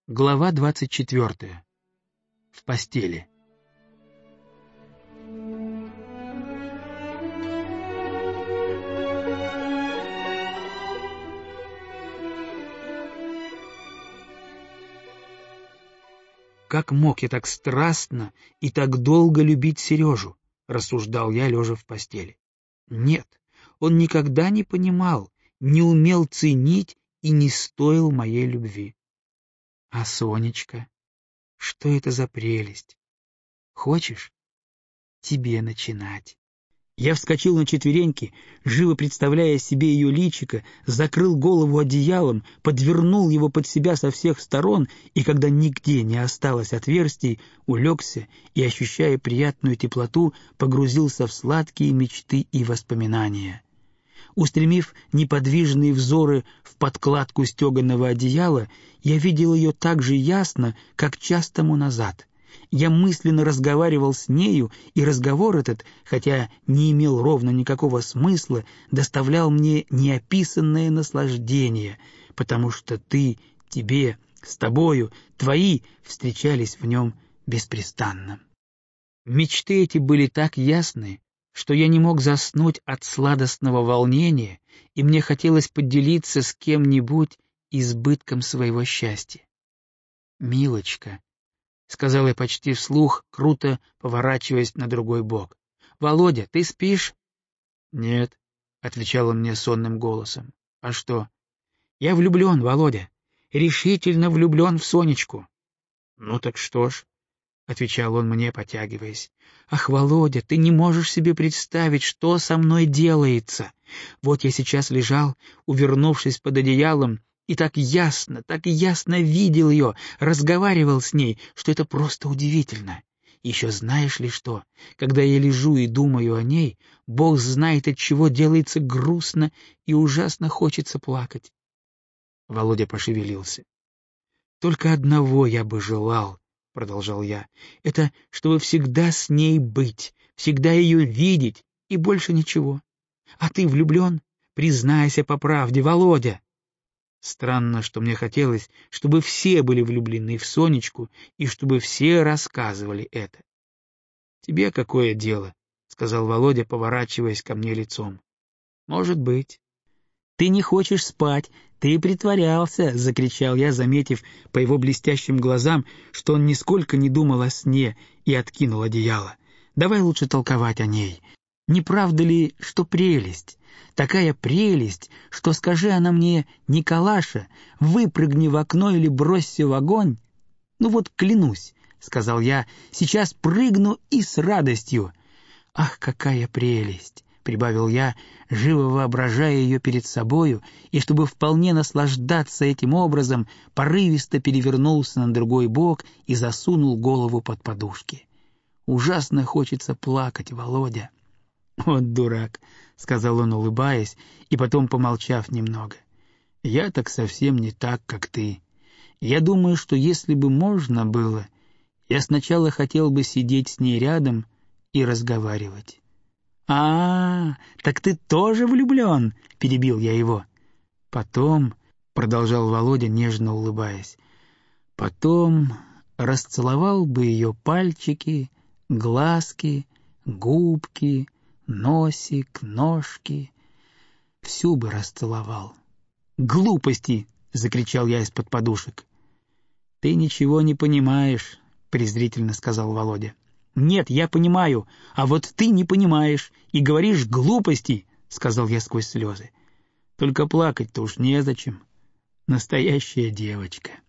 Глава 24. В постели. «Как мог я так страстно и так долго любить Сережу?» — рассуждал я, лежа в постели. «Нет, он никогда не понимал, не умел ценить и не стоил моей любви. А Сонечка? Что это за прелесть? Хочешь? Тебе начинать». Я вскочил на четвереньки, живо представляя себе ее личико, закрыл голову одеялом, подвернул его под себя со всех сторон, и когда нигде не осталось отверстий, улегся и, ощущая приятную теплоту, погрузился в сладкие мечты и воспоминания. Устремив неподвижные взоры в подкладку стеганого одеяла, я видел ее так же ясно, как час тому назад. Я мысленно разговаривал с нею, и разговор этот, хотя не имел ровно никакого смысла, доставлял мне неописанное наслаждение, потому что тебе, с тобою, твои встречались в нем беспрестанно. Мечты эти были так ясны, что я не мог заснуть от сладостного волнения, и мне хотелось поделиться с кем-нибудь избытком своего счастья. «Милочка», — сказал я почти вслух, круто поворачиваясь на другой бок. «Володя, ты спишь?» «Нет», — отвечал он мне сонным голосом. «А что?» «Я влюблен, Володя, решительно влюблен в Сонечку». «Ну так что ж», — отвечал он мне, потягиваясь. «Ах, Володя, ты не можешь себе представить, что со мной делается. Вот я сейчас лежал, увернувшись под одеялом, и так ясно видел ее, разговаривал с ней, что это просто удивительно. Еще знаешь ли что, когда я лежу и думаю о ней, Бог знает, от чего делается грустно и ужасно хочется плакать». Володя пошевелился. «Только одного я бы желал, — продолжал я, — это чтобы всегда с ней быть, всегда ее видеть и больше ничего. А ты влюблен? Признайся по правде, Володя». Странно, что мне хотелось, чтобы все были влюблены в Сонечку и чтобы все рассказывали это. «Тебе какое дело?» — сказал Володя, поворачиваясь ко мне лицом. «Может быть». «Ты не хочешь спать, ты притворялся!» — закричал я, заметив по его блестящим глазам, что он нисколько не думал о сне, и откинул одеяло. «Давай лучше толковать о ней. Не правда ли, что прелесть? Такая прелесть, что, скажи она мне, Николаша, выпрыгни в окно или бросься в огонь. Ну вот клянусь, — сказал я, — сейчас прыгну и с радостью. Ах, какая прелесть! — прибавил я, живо воображая ее перед собою, и, чтобы вполне наслаждаться этим образом, порывисто перевернулся на другой бок и засунул голову под подушки. Ужасно хочется плакать, Володя. «Вот дурак», — сказал он, улыбаясь, и потом, помолчав немного. «Я так совсем не так, как ты. Я думаю, что если бы можно было, я сначала хотел бы сидеть с ней рядом и разговаривать». Так ты тоже влюблен?» — перебил я его. «Потом», — продолжал Володя, нежно улыбаясь, — «потом расцеловал бы ее пальчики, глазки, губки, носик, ножки. Всю бы расцеловал». «Глупости!» — закричал я из-под подушек. «Ты ничего не понимаешь», — презрительно сказал Володя. «Нет, я понимаю, а вот ты не понимаешь и говоришь глупости», — сказал я сквозь слезы. «Только плакать-то уж незачем. Настоящая девочка».